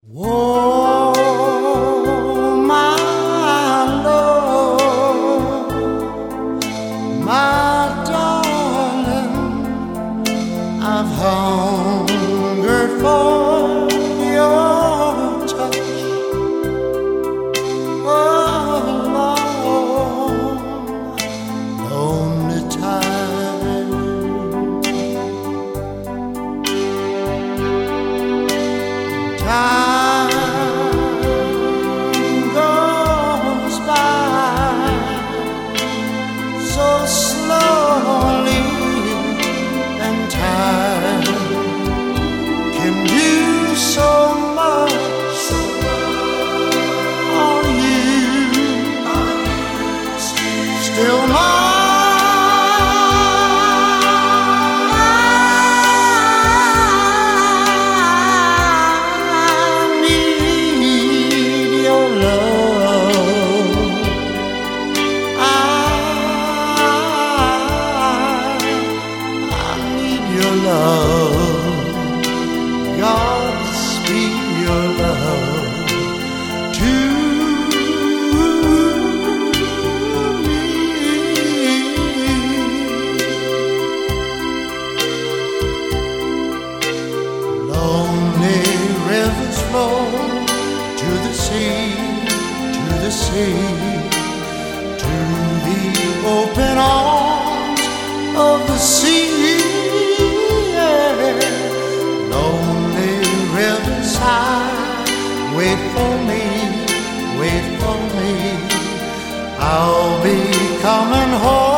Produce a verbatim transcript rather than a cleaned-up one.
Oh, my love, my darling, I've hungered for your touch a long, lonely time. Time goes by so slowly, and time can do so much. Are you still mine? Love, God speak your love to me. Lonely rivers flow to the sea, to the sea, to the open arms of the sea. Wait for me, wait for me, I'll be coming home.